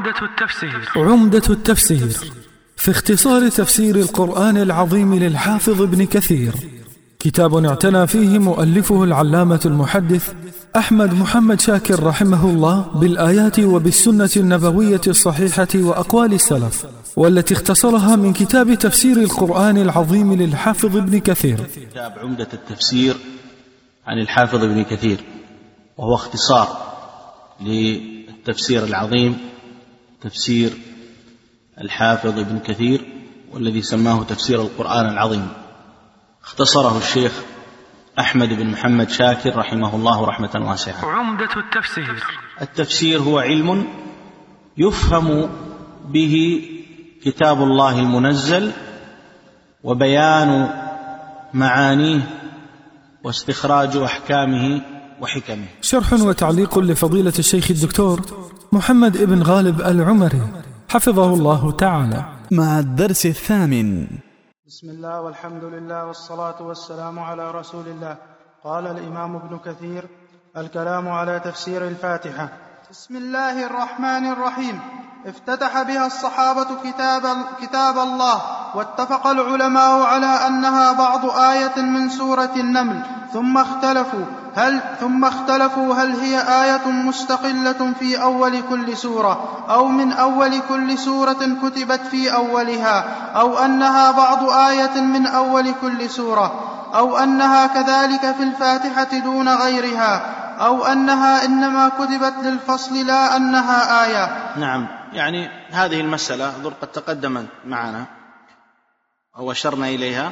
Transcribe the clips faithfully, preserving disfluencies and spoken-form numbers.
عمدة التفسير عمدة التفسير في اختصار تفسير القرآن العظيم للحافظ ابن كثير، كتاب اعتنى فيه مؤلفه العلامة المحدث أحمد محمد شاكر رحمه الله بالآيات وبالسنة النبوية الصحيحة وأقوال السلف، والتي اختصرها من كتاب تفسير القرآن العظيم للحافظ ابن كثير. كتاب عمدة التفسير عن الحافظ ابن كثير، وهو اختصار للتفسير العظيم تفسير الحافظ ابن كثير، والذي سماه تفسير القرآن العظيم. اختصره الشيخ أحمد بن محمد شاكر رحمه الله رحمة واسعة. عمدة التفسير التفسير هو علم يفهم به كتاب الله المنزل وبيان معانيه واستخراج أحكامه وحكمه. شرح وتعليق لفضيلة الشيخ الدكتور محمد ابن غالب العمري حفظه الله تعالى، مع الدرس الثامن. بسم الله والحمد لله والصلاة والسلام على رسول الله. قال الإمام ابن كثير: الكلام على تفسير الفاتحة. بسم الله الرحمن الرحيم. افتتح بها الصحابة كتاب, كتاب الله، واتفق العلماء على أنها بعض آية من سورة النمل، ثم اختلفوا هل, ثم اختلفوا هل هي آية مستقلة في أول كل سورة، أو من أول كل سورة كتبت في أولها، أو أنها بعض آية من أول كل سورة، أو أنها كذلك في الفاتحة دون غيرها، أو أنها إنما كتبت للفصل لا أنها آية. نعم، يعني هذه المسألة قد تقدمت معنا أو أشرنا إليها.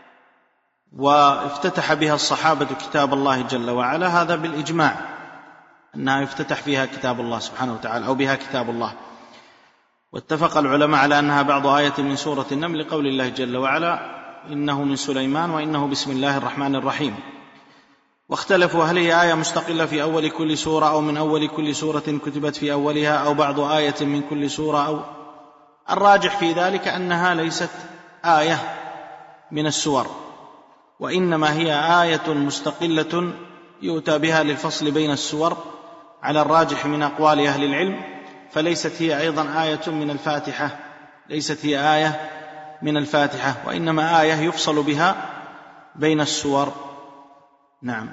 وافتتح بها الصحابة كتاب الله جل وعلا، هذا بالإجماع أنها يفتتح فيها كتاب الله سبحانه وتعالى أو بها كتاب الله. واتفق العلماء على أنها بعض آية من سورة النمل لقول الله جل وعلا: إنه من سليمان وإنه بسم الله الرحمن الرحيم. واختلفوا هل هي آية مستقلة في أول كل سورة، أو من أول كل سورة كتبت في أولها، أو بعض آية من كل سورة. أو الراجح في ذلك أنها ليست آية من السور، وإنما هي آية مستقلة يؤتى بها للفصل بين السور على الراجح من أقوال أهل العلم. فليست هي أيضا آية من الفاتحة، ليست هي آية من الفاتحة، وإنما آية يفصل بها بين السور. نعم.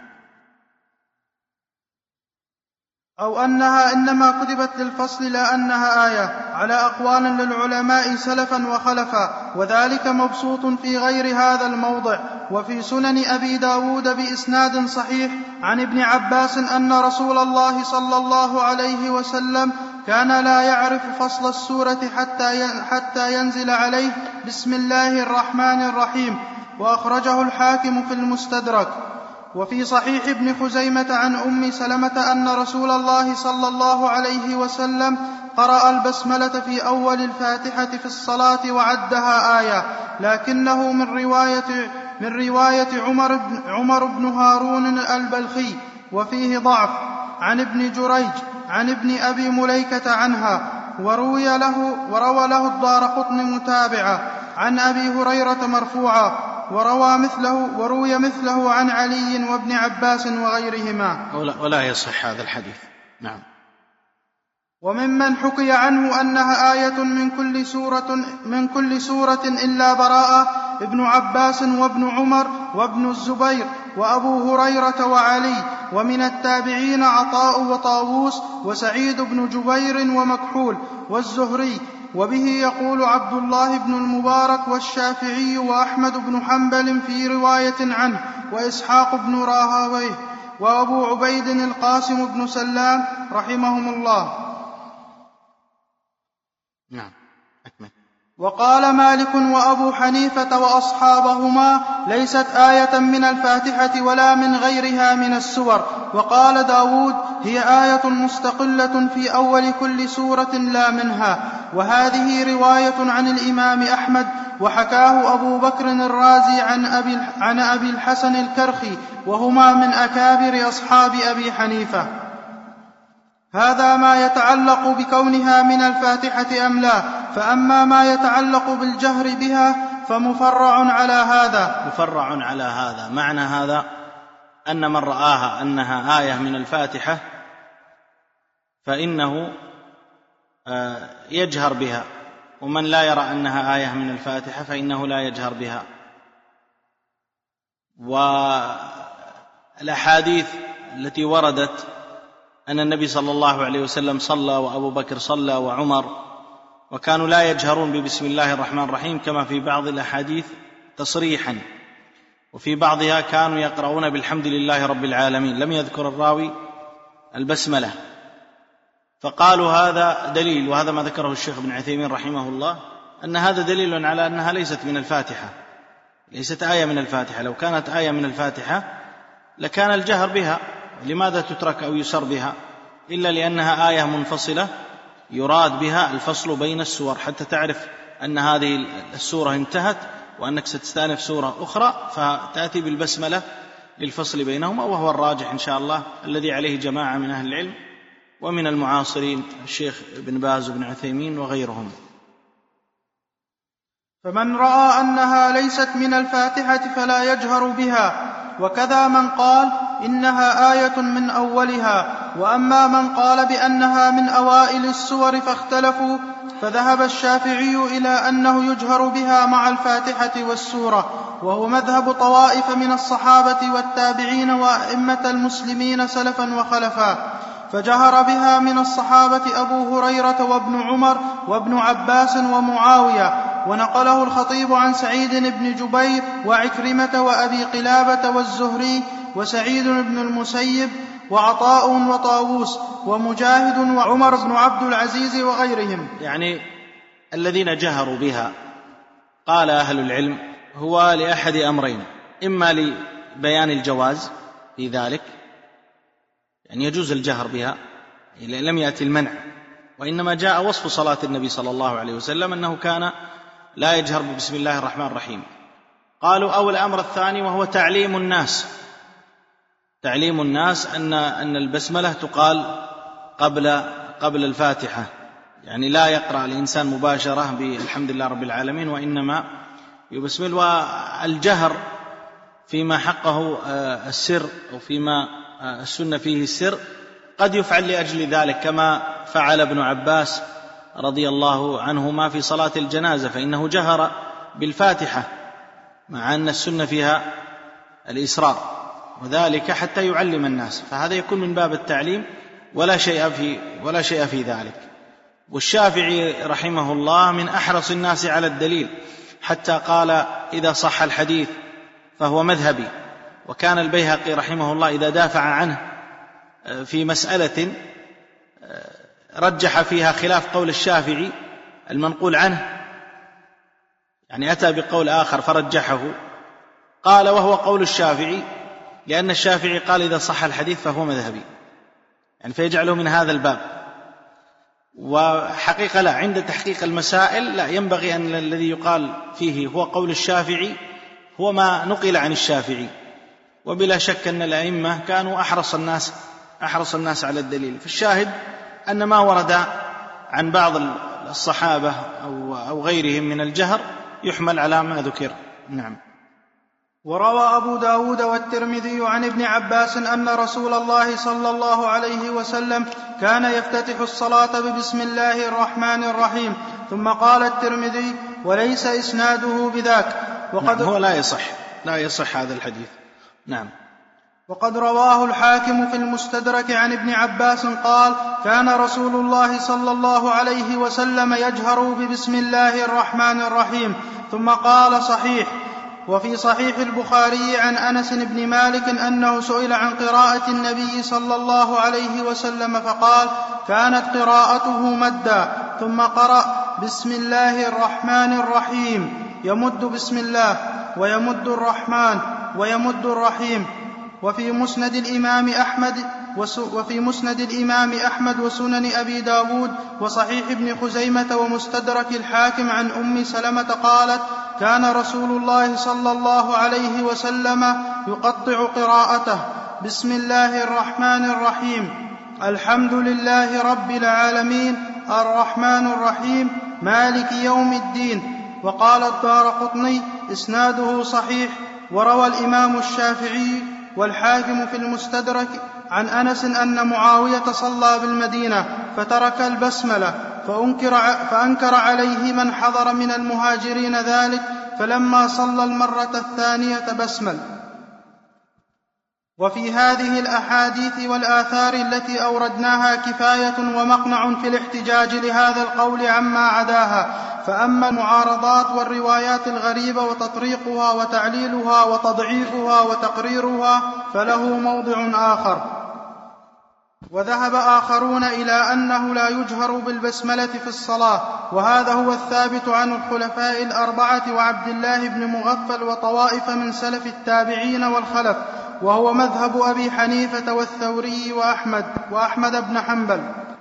أو أنها إنما كتبت للفصل لا أنها آية، على أقوال للعلماء سلفا وخلفا، وذلك مبسوط في غير هذا الموضع. وفي سنن أبي داود بإسناد صحيح عن ابن عباس أن رسول الله صلى الله عليه وسلم كان لا يعرف فصل السورة حتى حتى ينزل عليه بسم الله الرحمن الرحيم، وأخرجه الحاكم في المستدرك. وفي صحيح ابن خزيمة عن أم سلمة أن رسول الله صلى الله عليه وسلم قرأ البسملة في أول الفاتحة في الصلاة وعدها آية، لكنه من رواية, من رواية عمر, بن عمر بن هارون البلخي، وفيه ضعف، عن ابن جريج عن ابن أبي مليكة عنها، وروي له وروى له الدارقطني متابعة عن أبي هريرة مرفوعا، وروى مثله وروي مثله عن علي وابن عباس وغيرهما، ولا يصح هذا الحديث. نعم. وممن حكي عنه أنها آية من كل سورة من كل سورة إلا براءة ابن عباس وابن عمر وابن الزبير وأبو هريرة وعلي، ومن التابعين عطاء وطاووس وسعيد بن جبير ومكحول والزهري. وبه يقول عبد الله بن المبارك والشافعي وأحمد بن حنبل في رواية عنه، وإسحاق بن راهويه، وأبو عبيد القاسم بن سلام رحمهم الله. نعم. أكمل. وقال مالك وأبو حنيفة وأصحابهما ليست آية من الفاتحة ولا من غيرها من السور. وقال داود هي آية مستقلة في أول كل سورة لا منها. وهذه رواية عن الإمام أحمد، وحكاه أبو بكر الرازي عن أبي, عن أبي الحسن الكرخي، وهما من أكابر أصحاب أبي حنيفة. هذا ما يتعلق بكونها من الفاتحة أم لا. فأما ما يتعلق بالجهر بها فمفرع على هذا. مفرع على هذا معنى هذا أن من رآها أنها آية من الفاتحة فإنه يجهر بها، ومن لا يرى أنها آية من الفاتحة فإنه لا يجهر بها. والأحاديث التي وردت أن النبي صلى الله عليه وسلم صلى وأبو بكر صلى وعمر وكانوا لا يجهرون ببسم الله الرحمن الرحيم، كما في بعض الأحاديث تصريحا، وفي بعضها كانوا يقرؤون بالحمد لله رب العالمين، لم يذكر الراوي البسملة، فقالوا هذا دليل، وهذا ما ذكره الشيخ ابن عثيمين رحمه الله، أن هذا دليل على أنها ليست من الفاتحة، ليست آية من الفاتحة. لو كانت آية من الفاتحة لكان الجهر بها، لماذا تترك أو يسر بها؟ إلا لأنها آية منفصلة يراد بها الفصل بين السور، حتى تعرف أن هذه السورة انتهت وأنك ستستأنف سورة أخرى، فتأتي بالبسملة للفصل بينهما، وهو الراجح إن شاء الله الذي عليه جماعة من أهل العلم ومن المعاصرين الشيخ ابن باز وابن عثيمين وغيرهم. فمن رأى أنها ليست من الفاتحة فلا يجهر بها، وكذا من قال إنها آية من أولها. وأما من قال بأنها من أوائل السور فاختلفوا، فذهب الشافعي إلى أنه يجهر بها مع الفاتحة والسورة، وهو مذهب طوائف من الصحابة والتابعين وأئمة المسلمين سلفا وخلفا. فجهر بها من الصحابة أبو هريرة وابن عمر وابن عباس ومعاوية، ونقله الخطيب عن سعيد بن جبير وعكرمة وأبي قلابة والزهري وسعيد بن المسيب وعطاء وطاووس ومجاهد وعمر بن عبد العزيز وغيرهم. يعني الذين جهروا بها قال أهل العلم هو لأحد أمرين: إما لبيان الجواز في ذلك، يعني يجوز الجهر بها، لم يأتي المنع، وإنما جاء وصف صلاة النبي صلى الله عليه وسلم أنه كان لا يجهر بسم الله الرحمن الرحيم. قالوا أو الأمر الثاني وهو تعليم الناس، تعليم الناس أن أن البسملة تقال قبل قبل الفاتحة، يعني لا يقرأ الإنسان مباشرة بالحمد لله رب العالمين، وإنما يبسمل. والجهر فيما حقه السر أو فيما السنة فيه السر قد يفعل لأجل ذلك، كما فعل ابن عباس رضي الله عنهما في صلاة الجنازة، فإنه جهر بالفاتحة مع أن السنة فيها الإسرار، وذلك حتى يعلم الناس، فهذا يكون من باب التعليم ولا شيء في ولا شيء في ذلك. والشافعي رحمه الله من أحرص الناس على الدليل، حتى قال إذا صح الحديث فهو مذهبي. وكان البيهقي رحمه الله إذا دافع عنه في مسألة رجح فيها خلاف قول الشافعي المنقول عنه، يعني أتى بقول آخر فرجحه، قال وهو قول الشافعي، لأن الشافعي قال إذا صح الحديث فهو مذهبي، يعني فيجعله من هذا الباب. وحقيقة لا، عند تحقيق المسائل لا ينبغي أن الذي يقال فيه هو قول الشافعي هو ما نقل عن الشافعي، وبلا شك أن الأئمة كانوا أحرص الناس أحرص الناس على الدليل. فالشاهد أن ما ورد عن بعض الصحابة أو أو غيرهم من الجهر يحمل على ما ذكر. نعم. وروى أبو داود والترمذي عن ابن عباس أن رسول الله صلى الله عليه وسلم كان يفتتح الصلاة ببسم الله الرحمن الرحيم. ثم قال الترمذي وليس إسناده بذاك، وقد نعم، هو لا يصح لا يصح هذا الحديث. نعم. وقد رواه الحاكم في المستدرك عن ابن عباس قال كان رسول الله صلى الله عليه وسلم يجهر ببسم الله الرحمن الرحيم. ثم قال صحيح. وفي صحيح البخاري عن أنس بن مالك أنه سئل عن قراءة النبي صلى الله عليه وسلم فقال كانت قراءته مدا، ثم قرأ بسم الله الرحمن الرحيم، يمد بسم الله ويمد الرحمن ويمد الرحيم. وفي مسند الإمام أحمد وفي مسند الإمام أحمد وسنن أبي داود وصحيح ابن خزيمة ومستدرك الحاكم عن أم سلمة قالت كان رسول الله صلى الله عليه وسلم يقطع قراءته بسم الله الرحمن الرحيم الحمد لله رب العالمين الرحمن الرحيم مالك يوم الدين. وقال الدارقطني إسناده صحيح. وروى الإمام الشافعي والحاكم في المستدرك عن أنس أن معاوية صلى بالمدينة فترك البسملة فأنكر, فأنكر عليه من حضر من المهاجرين ذلك، فلما صلى المرة الثانية بسمل. وفي هذه الأحاديث والآثار التي أوردناها كفاية ومقنع في الاحتجاج لهذا القول عما عداها. فأما المعارضات والروايات الغريبة وتطريقها وتعليلها وتضعيفها وتقريرها فله موضع آخر. وذهب آخرون إلى أنه لا يجهر بالبسملة في الصلاة، وهذا هو الثابت عن الخلفاء الأربعة وعبد الله بن مغفل وطوائف من سلف التابعين والخلف، وهو مذهب أبي حنيفة والثوري وأحمد وأحمد بن حنبل.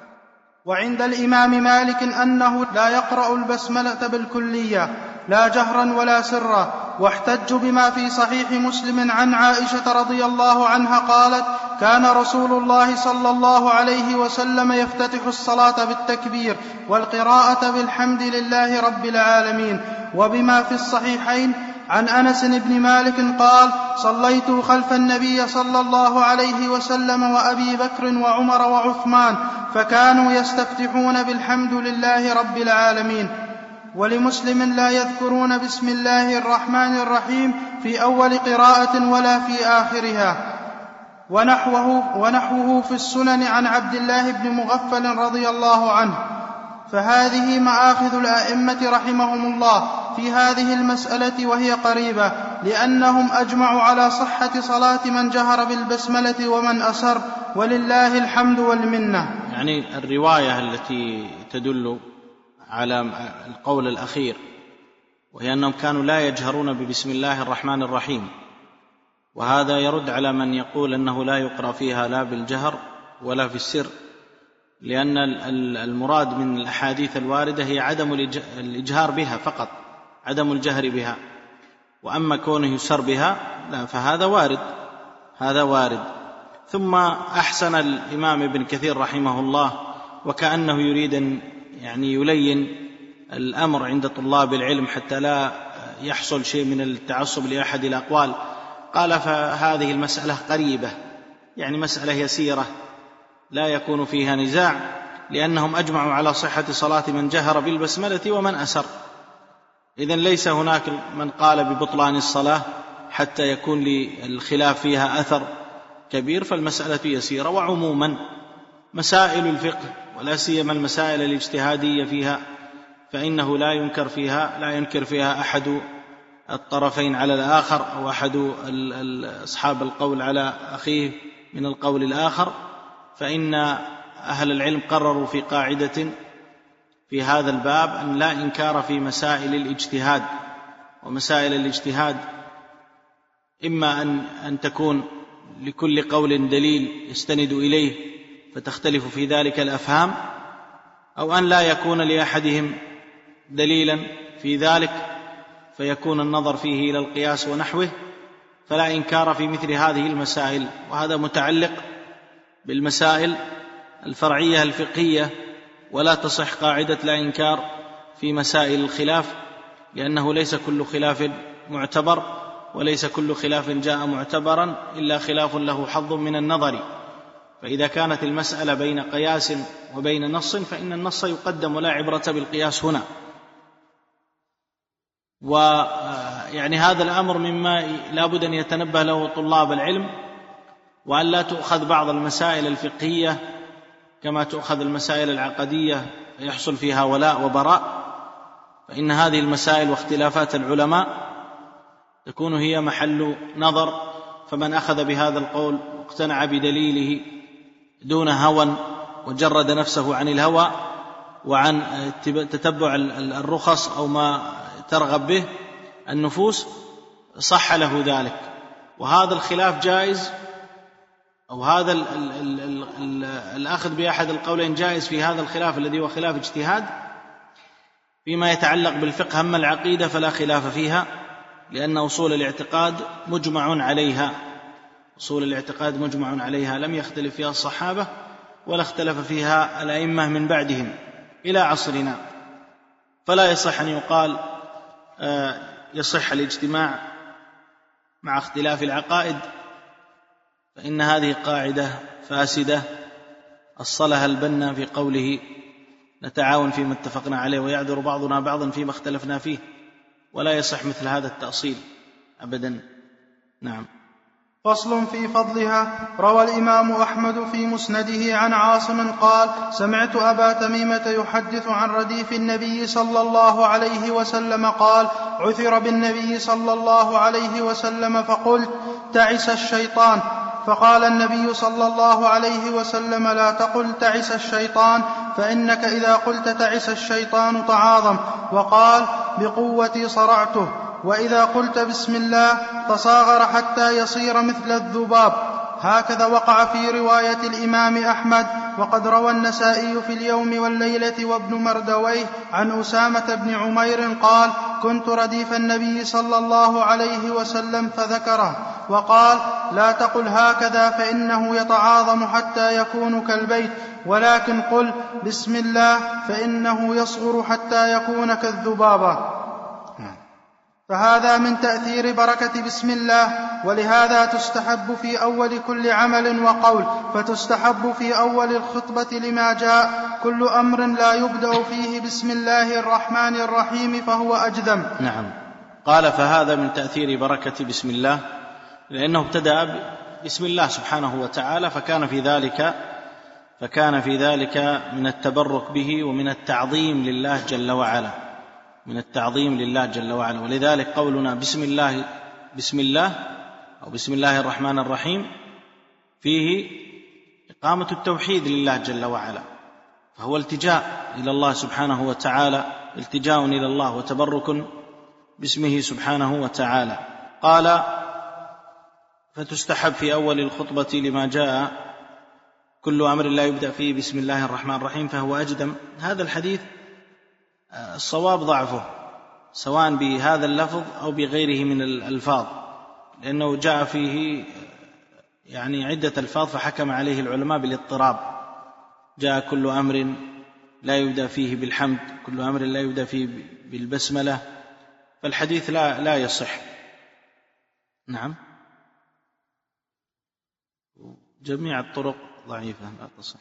وعند الإمام مالك أنه لا يقرأ البسملة بالكلية لا جهرا ولا سرا، واحتجوا بما في صحيح مسلم عن عائشة رضي الله عنها قالت: كان رسول الله صلى الله عليه وسلم يفتتح الصلاة بالتكبير والقراءة بالحمد لله رب العالمين. وبما في الصحيحين عن أنس بن مالك قال: صليت خلف النبي صلى الله عليه وسلم وأبي بكر وعمر وعثمان فكانوا يستفتحون بالحمد لله رب العالمين. ولمسلم لا يذكرون بسم الله الرحمن الرحيم في أول قراءة ولا في آخرها. ونحوه, ونحوه في السنن عن عبد الله بن مغفل رضي الله عنه. فهذه مآخذ الأئمة رحمهم الله في هذه المسألة، وهي قريبة، لأنهم أجمعوا على صحة صلاة من جهر بالبسملة ومن أسر، ولله الحمد والمنة. يعني الرواية التي تدل على القول الأخير، وهي أنهم كانوا لا يجهرون ببسم الله الرحمن الرحيم، وهذا يرد على من يقول أنه لا يقرأ فيها لا بالجهر ولا في السر، لأن المراد من الأحاديث الواردة هي عدم الإجهار بها فقط، عدم الجهر بها. وأما كونه يسر بها لا، فهذا وارد، هذا وارد. ثم أحسن الإمام ابن كثير رحمه الله، وكأنه يريد أن يعني يلين الأمر عند طلاب العلم حتى لا يحصل شيء من التعصب لأحد الأقوال، قال: فهذه المسألة قريبة، يعني مسألة يسيرة لا يكون فيها نزاع، لأنهم أجمعوا على صحة صلاة من جهر بالبسملة ومن أسر. إذن ليس هناك من قال ببطلان الصلاة حتى يكون للخلاف فيها أثر كبير، فالمسألة يسيرة. وعموما مسائل الفقه ولا سيما المسائل الاجتهادية فيها فإنه لا ينكر فيها لا ينكر فيها أحد الطرفين على الآخر، أو أحد أصحاب القول على أخيه من القول الآخر، فإن أهل العلم قرروا في قاعدة في هذا الباب أن لا إنكار في مسائل الاجتهاد. ومسائل الاجتهاد إما أن, أن تكون لكل قول دليل يستند إليه فتختلف في ذلك الأفهام، أو أن لا يكون لأحدهم دليلا في ذلك فيكون النظر فيه إلى القياس ونحوه، فلا إنكار في مثل هذه المسائل. وهذا متعلق بالمسائل الفرعية الفقهية، ولا تصح قاعدة لا إنكار في مسائل الخلاف، لأنه ليس كل خلاف معتبر، وليس كل خلاف جاء معتبرا إلا خلاف له حظ من النظر. فإذا كانت المسألة بين قياس وبين نص فإن النص يقدم، ولا عبرة بالقياس هنا. ويعني هذا الأمر مما لا بد أن يتنبه له طلاب العلم، وأن لا تؤخذ بعض المسائل الفقهية كما تؤخذ المسائل العقدية يحصل فيها ولاء وبراء، فإن هذه المسائل واختلافات العلماء تكون هي محل نظر. فمن أخذ بهذا القول واقتنع بدليله دون هوى وجرد نفسه عن الهوى وعن تتبع الرخص أو ما ترغب به النفوس صح له ذلك. وهذا الخلاف جائز، أو هذا ال ال ال ال الأخذ بأحد القولين جائز في هذا الخلاف الذي هو خلاف اجتهاد. فيما يتعلق بالفقه أما العقيدة فلا خلاف فيها، لأن أصول الاعتقاد مجمع عليها، أصول الاعتقاد مجمع عليها لم يختلف فيها الصحابة ولا اختلف فيها الأئمة من بعدهم إلى عصرنا. فلا يصح أن يقال يصح الاجتماع مع اختلاف العقائد، فإن هذه قاعدة فاسدة أصلها البنا في قوله نتعاون فيما اتفقنا عليه ويعذر بعضنا بعضا فيما اختلفنا فيه، ولا يصح مثل هذا التأصيل أبدا. نعم. فصل في فضلها. روى الإمام أحمد في مسنده عن عاصم قال: سمعت أبا تميمة يحدث عن رديف النبي صلى الله عليه وسلم قال: عثر بالنبي صلى الله عليه وسلم فقلت: تعس الشيطان. فقال النبي صلى الله عليه وسلم: لا تقل تعس الشيطان، فإنك إذا قلت تعس الشيطان تعاظم. وقال: بقوتي صرعته. وإذا قلت بسم الله تصاغر حتى يصير مثل الذباب. هكذا وقع في رواية الإمام أحمد. وقد روى النسائي في اليوم والليلة وابن مردويه عن أسامة بن عمير قال: كنت رديف النبي صلى الله عليه وسلم فذكره وقال: لا تقل هكذا فإنه يتعاظم حتى يكون كالبيت، ولكن قل بسم الله فإنه يصغر حتى يكون كالذبابة. فهذا من تأثير بركة بسم الله. ولهذا تستحب في أول كل عمل وقول، فتستحب في أول الخطبة لما جاء كل أمر لا يبدأ فيه بسم الله الرحمن الرحيم فهو أجذم. نعم. قال: فهذا من تأثير بركة بسم الله، لأنه ابتدأ بسم الله سبحانه وتعالى، فكان في ذلك فكان في ذلك من التبرك به ومن التعظيم لله جل وعلا، من التعظيم لله جل وعلا. ولذلك قولنا بسم الله بسم الله أو بسم الله الرحمن الرحيم فيه إقامة التوحيد لله جل وعلا، فهو التجاء إلى الله سبحانه وتعالى، التجاء إلى الله وتبرك باسمه سبحانه وتعالى. قال: فتستحب في أول الخطبة لما جاء كل أمر لا يبدأ فيه بسم الله الرحمن الرحيم فهو أجدم. هذا الحديث الصواب ضعفه، سواء بهذا اللفظ أو بغيره من الألفاظ، لأنه جاء فيه يعني عدة ألفاظ فحكم عليه العلماء بالاضطراب. جاء كل أمر لا يبدأ فيه بالحمد، كل أمر لا يبدأ فيه بالبسملة، فالحديث لا لا يصح. نعم. جميع الطرق ضعيفة لا تصح.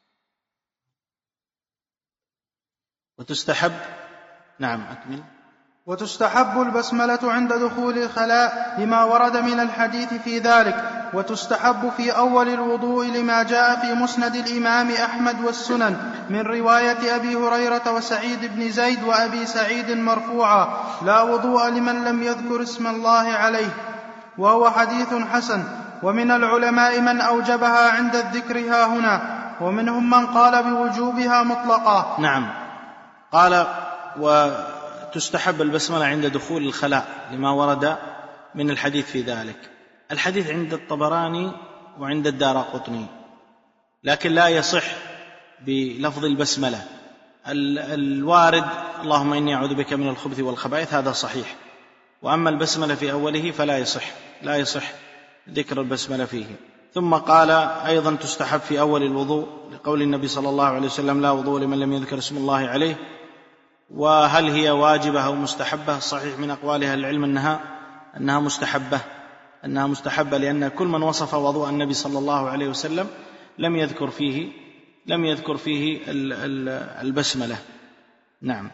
وتستحب. نعم أكمل. وتستحب البسملة عند دخول الخلاء لما ورد من الحديث في ذلك. وتستحب في أول الوضوء لما جاء في مسند الإمام أحمد والسنن من رواية أبي هريرة وسعيد بن زيد وأبي سعيد مرفوعا: لا وضوء لمن لم يذكر اسم الله عليه، وهو حديث حسن. ومن العلماء من أوجبها عند الذكر ها هنا، ومنهم من قال بوجوبها مطلقا. نعم. قال: وتستحب البسملة عند دخول الخلاء لما ورد من الحديث في ذلك. الحديث عند الطبراني وعند الدارقطني، لكن لا يصح بلفظ البسملة. الوارد اللهم إني أعوذ بك من الخبث والخبائث هذا صحيح، وأما البسملة في أوله فلا يصح لا يصح ذكر البسملة فيه. ثم قال أيضا تستحب في أول الوضوء لقول النبي صلى الله عليه وسلم: لا وضوء لمن لم يذكر اسم الله عليه. وهل هي واجبة أو مستحبة؟ صحيح من أقوال أهل العلم أنها أنها مستحبة أنها مستحبة لأن كل من وصف وضوء النبي صلى الله عليه وسلم لم يذكر فيه لم يذكر فيه البسملة. نعم.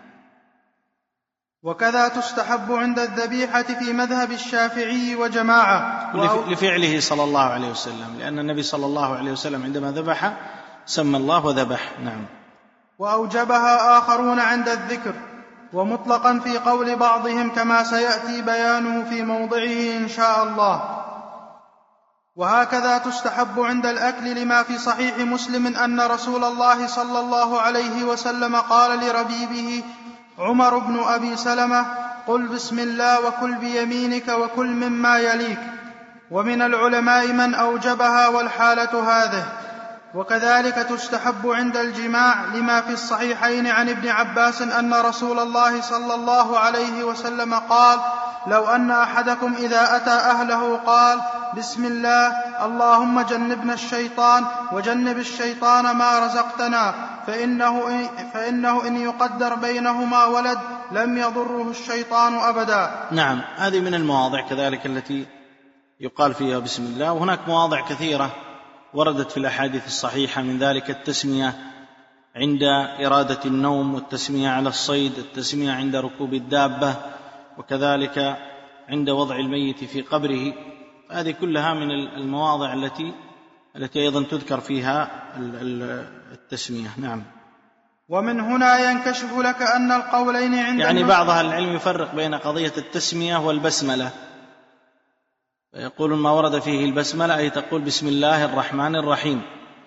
وكذا تستحب عند الذبيحة في مذهب الشافعي وجماعة لفعله صلى الله عليه وسلم، لأن النبي صلى الله عليه وسلم عندما ذبح سمى الله وذبح. نعم. وأوجبها آخرون عند الذكر، ومطلقا في قول بعضهم كما سيأتي بيانه في موضعه إن شاء الله. وهكذا تستحب عند الأكل لما في صحيح مسلم أن رسول الله صلى الله عليه وسلم قال لربيبه عمر بن أبي سلمة: قل بسم الله وكل بيمينك وكل مما يليك. ومن العلماء من أوجبها والحالة هذه. وكذلك تستحب عند الجماع لما في الصحيحين عن ابن عباس أن رسول الله صلى الله عليه وسلم قال: لو أن أحدكم إذا أتى أهله قال: بسم الله اللهم جنبنا الشيطان وجنب الشيطان ما رزقتنا، فإنه إن, فإنه إن يقدر بينهما ولد لم يضره الشيطان أبدا. نعم. هذه من المواضع كذلك التي يقال فيها بسم الله. وهناك مواضع كثيرة وردت في الأحاديث الصحيحة من ذلك التسمية عند إرادة النوم، والتسمية على الصيد، التسمية عند ركوب الدابة، وكذلك عند وضع الميت في قبره. هذه كلها من المواضع التي التي أيضا تذكر فيها التسمية. نعم. ومن هنا ينكشف لك أن القولين عند يعني بعض أهل العلم يفرق بين قضية التسمية والبسملة، يقول ما ورد فيه البسملة أي تقول بسم الله الرحمن الرحيم،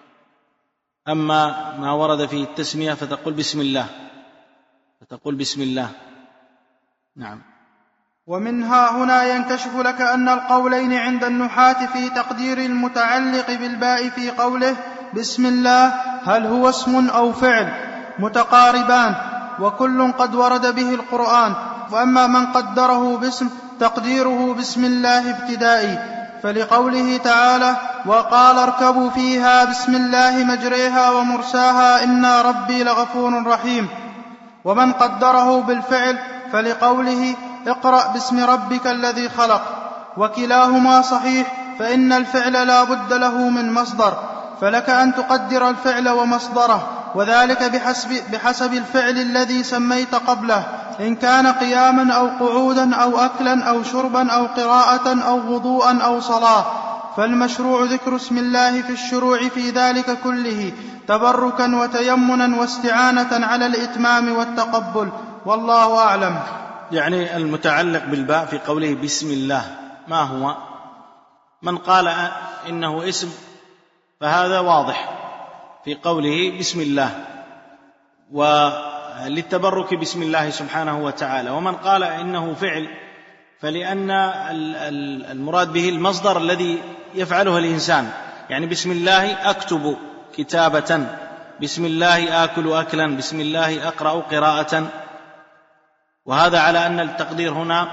أما ما ورد فيه التسمية فتقول بسم الله فتقول بسم الله. نعم. ومنها هنا ينكشف لك أن القولين عند النحاة في تقدير المتعلق بالباء في قوله بسم الله هل هو اسم أو فعل متقاربان، وكل قد ورد به القرآن. وأما من قدره باسم تقديره بسم الله ابتدائي، فلقوله تعالى وقال اركبوا فيها بسم الله مجريها ومرساها إن ربي لغفور رحيم. ومن قدره بالفعل فلقوله اقرأ باسم ربك الذي خلق، وكلاهما صحيح، فإن الفعل لا بد له من مصدر، فلك أن تقدر الفعل ومصدره، وذلك بحسب, بحسب الفعل الذي سميت قبله، إن كان قياما أو قعودا أو أكلا أو شربا أو قراءة أو وضوءا أو صلاة. فالمشروع ذكر اسم الله في الشروع في ذلك كله تبركا وتيمنا واستعانة على الإتمام والتقبل، والله أعلم. يعني المتعلق بالباء في قوله بسم الله ما هو؟ من قال إنه اسم فهذا واضح في قوله بسم الله وللتبرك بسم الله سبحانه وتعالى. ومن قال إنه فعل فلأن المراد به المصدر الذي يفعله الإنسان، يعني بسم الله أكتب كتابة، بسم الله آكل أكلا، بسم الله أقرأ قراءة. وهذا على أن التقدير هنا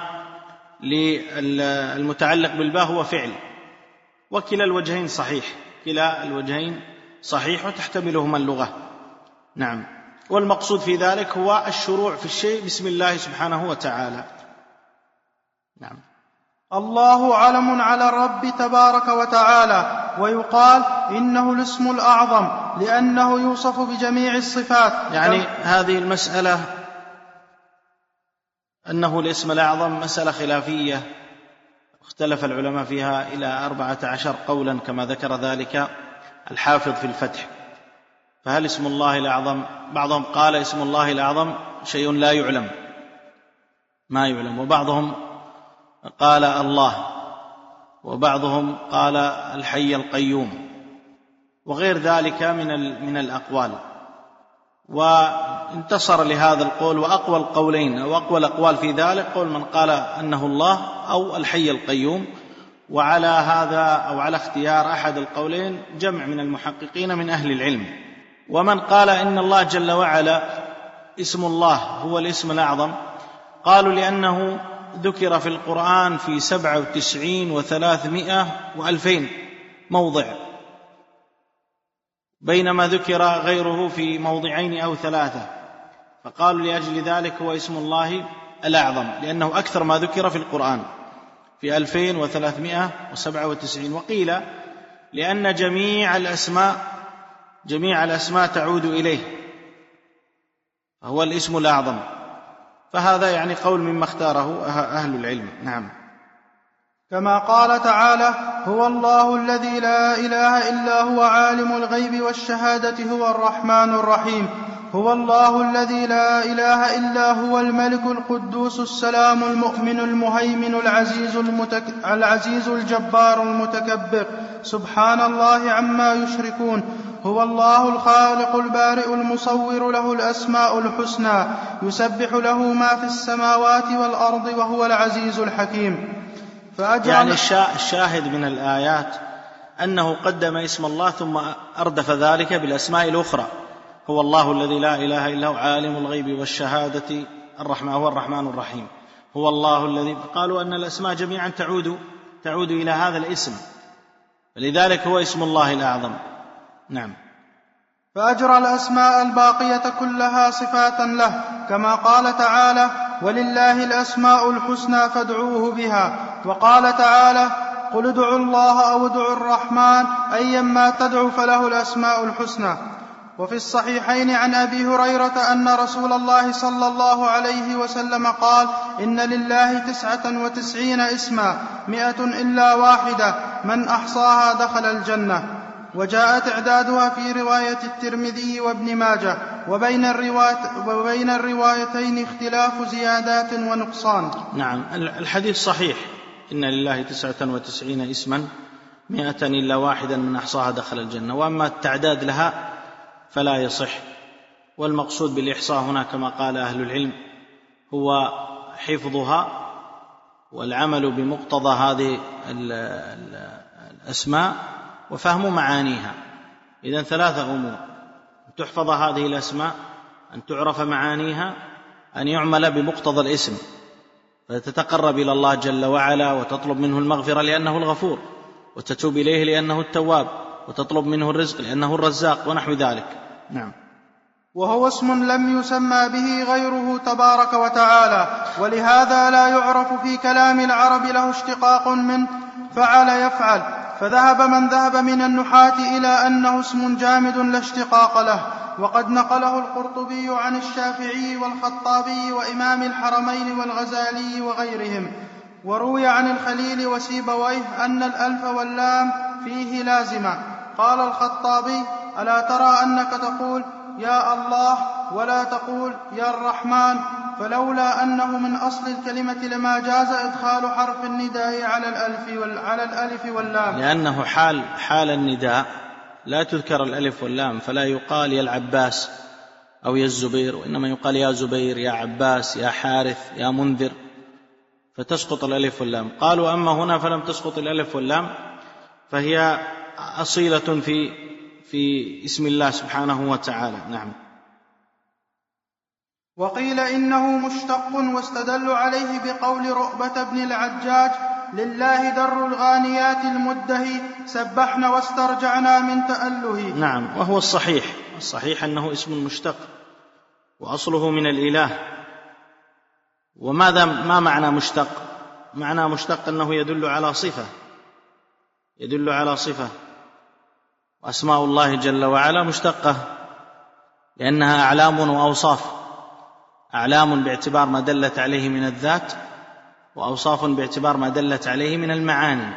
للمتعلق بالباء هو فعل، وكلا الوجهين صحيح، كلا الوجهين صحيح وتحتملهما اللغة. نعم. والمقصود في ذلك هو الشروع في الشيء بسم الله سبحانه وتعالى. نعم. الله علم على الرب تبارك وتعالى، ويقال إنه الاسم الأعظم لأنه يوصف بجميع الصفات. يعني هذه المسألة أنه الاسم الأعظم مسألة خلافية، اختلف العلماء فيها إلى أربعة عشر قولا كما ذكر ذلك الحافظ في الفتح. فهل اسم الله الأعظم؟ بعضهم قال اسم الله الأعظم شيء لا يعلم ما يعلم، وبعضهم قال الله، وبعضهم قال الحي القيوم، وغير ذلك من من الأقوال. وانتصر لهذا القول، وأقوى القولين أو أقوى الأقوال في ذلك قول من قال أنه الله أو الحي القيوم. وعلى هذا أو على اختيار أحد القولين جمع من المحققين من أهل العلم. ومن قال إن الله جل وعلا اسم الله هو الاسم الأعظم، قالوا لأنه ذكر في القرآن في سبعة وتسعين وثلاثمائة وألفين موضع، بينما ذكر غيره في موضعين أو ثلاثة، فقالوا لأجل ذلك هو اسم الله الأعظم، لأنه أكثر ما ذكر في القرآن في ألفين وثلاثمائة وسبعة وتسعين. وقيل لأن جميع الأسماء جميع الأسماء تعود إليه، فهو الاسم الأعظم. فهذا يعني قول مما اختاره أهل العلم. نعم. كما قال تعالى هو الله الذي لا إله إلا هو عالم الغيب والشهادة هو الرحمن الرحيم. هو الله الذي لا إله إلا هو الملك القدوس السلام المؤمن المهيمن العزيز, المتك... العزيز الجبار المتكبر، سبحان الله عما يشركون. هو الله الخالق البارئ المصور، له الأسماء الحسنى، يسبح له ما في السماوات والأرض وهو العزيز الحكيم. يعني الشاهد من الآيات أنه قدم اسم الله ثم أردف ذلك بالأسماء الأخرى. هو الله الذي لا إله إلا هو عالم الغيب والشهادة الرحمن هو الرحمن الرحيم. هو الله الذي، قالوا أن الأسماء جميعا تعود تعود إلى هذا الاسم، فلذلك هو اسم الله الأعظم. نعم. فأجرى الأسماء الباقية كلها صفاتا له، كما قال تعالى ولله الأسماء الحسنى فادعوه بها. وقال تعالى قل ادعوا الله أو ادعوا الرحمن أيما تدعوا فله الأسماء الحسنى. وفي الصحيحين عن أبي هريرة أن رسول الله صلى الله عليه وسلم قال: إن لله تسعة وتسعين اسما مئة إلا واحدة من أحصاها دخل الجنة. وجاء تعدادها في رواية الترمذي وابن ماجه، وبين, وبين الروايتين اختلاف زيادات ونقصان. نعم، الحديث صحيح: إن لله تسعة وتسعين اسما مئة إلا واحدا من أحصاها دخل الجنة. وأما التعداد لها فلا يصح، والمقصود بالإحصاء هنا كما قال أهل العلم هو حفظها والعمل بمقتضى هذه الأسماء وفهم معانيها. إذن ثلاثة أمور: أن تحفظ هذه الأسماء، أن تعرف معانيها، أن يعمل بمقتضى الاسم، فتتقرب إلى الله جل وعلا وتطلب منه المغفرة لأنه الغفور، وتتوب إليه لأنه التواب، وتطلب منه الرزق لأنه الرزاق، ونحو ذلك. نعم. وهو اسم لم يسمى به غيره تبارك وتعالى، ولهذا لا يعرف في كلام العرب له اشتقاق من فعل يفعل، فذهب من ذهب من النحاة إلى أنه اسم جامد لا اشتقاق له. وقد نقله القرطبي عن الشافعي والخطابي وإمام الحرمين والغزالي وغيرهم. وروي عن الخليل وسيبويه أن الألف واللام فيه لازمة. قال الخطابي: ألا ترى أنك تقول يا الله ولا تقول يا الرحمن؟ فلولا أنه من أصل الكلمة لما جاز إدخال حرف النداء على الألف, على الألف واللام، لأنه حال, حال النداء لا تذكر الألف واللام، فلا يقال يا العباس أو يا الزبير، وإنما يقال يا زبير، يا عباس، يا حارث، يا منذر، فتسقط الألف واللام. قالوا: أما هنا فلم تسقط الألف واللام، فهي أصيلة في في اسم الله سبحانه وتعالى. نعم. وقيل إنه مشتق، واستدل عليه بقول رؤبة بن العجاج: لله در الغانيات المدهي سبحنا واسترجعنا من تأله. نعم، وهو الصحيح الصحيح أنه اسم مشتق وأصله من الإله. وماذا ما معنى مشتق؟ معنى مشتق أنه يدل على صفة يدل على صفة وأسماء الله جل وعلا مشتقة لأنها أعلام وأوصاف، أعلام باعتبار ما دلت عليه من الذات، وأوصاف باعتبار ما دلت عليه من المعاني.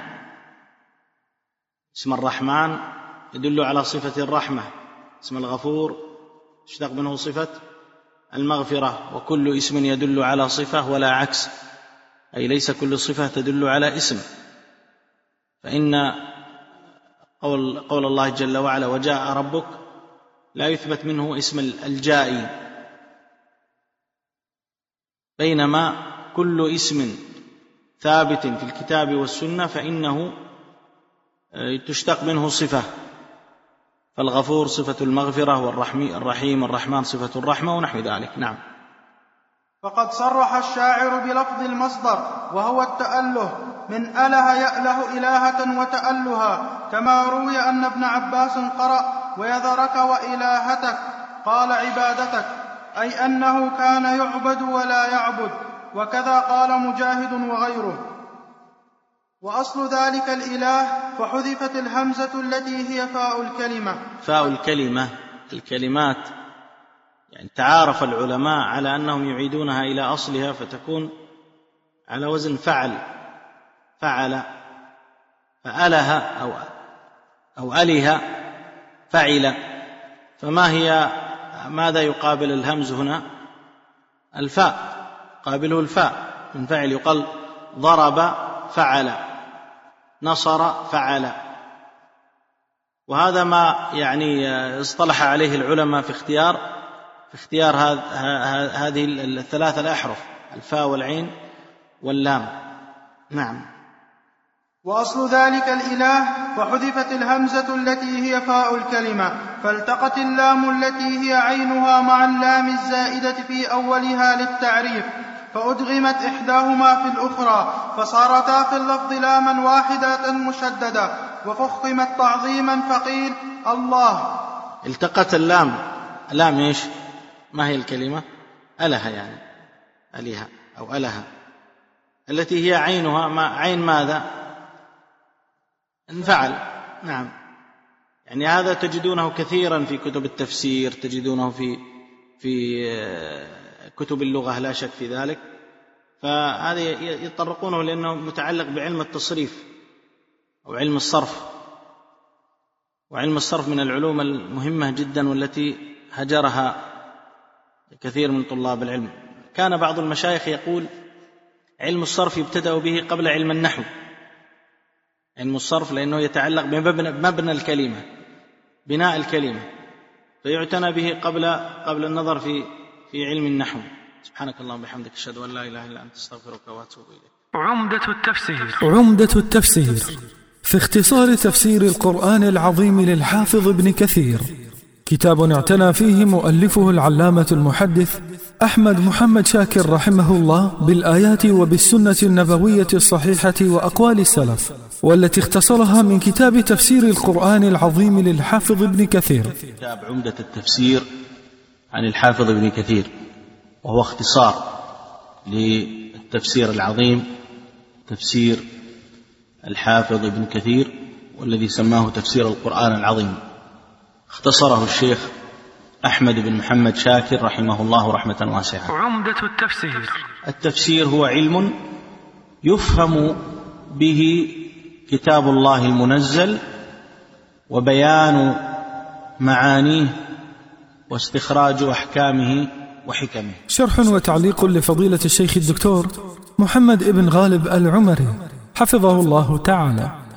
اسم الرحمن يدل على صفة الرحمة، اسم الغفور تشتق منه صفة المغفرة، وكل اسم يدل على صفة ولا عكس، أي ليس كل صفة تدل على اسم. فإن قول, قول الله جل وعلا وجاء ربك لا يثبت منه اسم الجائي، بينما كل اسم ثابت في الكتاب والسنة فإنه تشتق منه صفة، فالغفور صفة المغفرة، والرحيم الرحمن صفة الرحمة، ونحو ذلك. نعم. فقد صرح الشاعر بلفظ المصدر وهو التأله، من أله يأله إلهة وتألها، كما روي أن ابن عباس قرأ ويذرك وإلهتك قال عبادتك، أي أنه كان يعبد ولا يعبد، وكذا قال مجاهد وغيره. وأصل ذلك الإله فحذفت الهمزة التي هي فاء الكلمة. فاء الكلمة الكلمات يعني تعارف العلماء على أنهم يعيدونها إلى أصلها فتكون على وزن فعل فعل فأله أو أو أله فعل. فما هي ماذا يقابل الهمز هنا؟ الفاء، قابله الفاء من فعل. يقال ضرب فعل، نصر فعل. وهذا ما يعني اصطلح عليه العلماء في اختيار في اختيار هذه الثلاثة الأحرف، الفاء والعين واللام. نعم. وأصل ذلك الإله فحذفت الهمزة التي هي فاء الكلمة، فالتقت اللام التي هي عينها مع اللام الزائدة في أولها للتعريف، فأدغمت إحداهما في الأخرى، فصارتا في اللفظ لاما واحدة مشددة، وفخمت تعظيما فقيل الله. التقت اللام، لام إيش؟ ما هي الكلمة؟ أله، يعني أله أو أله، التي هي عينها، ما عين ماذا؟ انفعل. نعم. يعني هذا تجدونه كثيرا في كتب التفسير، تجدونه في في كتب اللغة لا شك في ذلك. فهذا يتطرقونه لأنه متعلق بعلم التصريف أو علم الصرف، وعلم الصرف من العلوم المهمة جدا والتي هجرها كثير من طلاب العلم. كان بعض المشايخ يقول علم الصرف يبتدأ به قبل علم النحو، علم الصرف لأنه يتعلق بمبنى الكلمة، بناء الكلمة، فيعتنى به قبل قبل النظر في في علم النحو. سبحانك اللهم وبحمدك، أشهد أن لا إله إلا أنت، أستغفرك وأتوب إليك. عمدة التفسير. عمدة التفسير في اختصار تفسير القرآن العظيم للحافظ ابن كثير، كتاب اعتنى فيه مؤلفه العلامة المحدث أحمد محمد شاكر رحمه الله بالآيات وبالسنة النبوية الصحيحة وأقوال السلف، والتي اختصرها من كتاب تفسير القرآن العظيم للحافظ ابن كثير. كتاب عمدة التفسير عن الحافظ ابن كثير، وهو اختصار للتفسير العظيم، تفسير الحافظ ابن كثير، والذي سماه تفسير القرآن العظيم. اختصره الشيخ أحمد بن محمد شاكر رحمه الله رحمة واسعة. عمدة التفسير. التفسير هو علم يفهم به كتاب الله المنزل، وبيان معانيه، واستخراج أحكامه وحكمه. شرح وتعليق لفضيلة الشيخ الدكتور محمد ابن غالب العمري حفظه الله تعالى.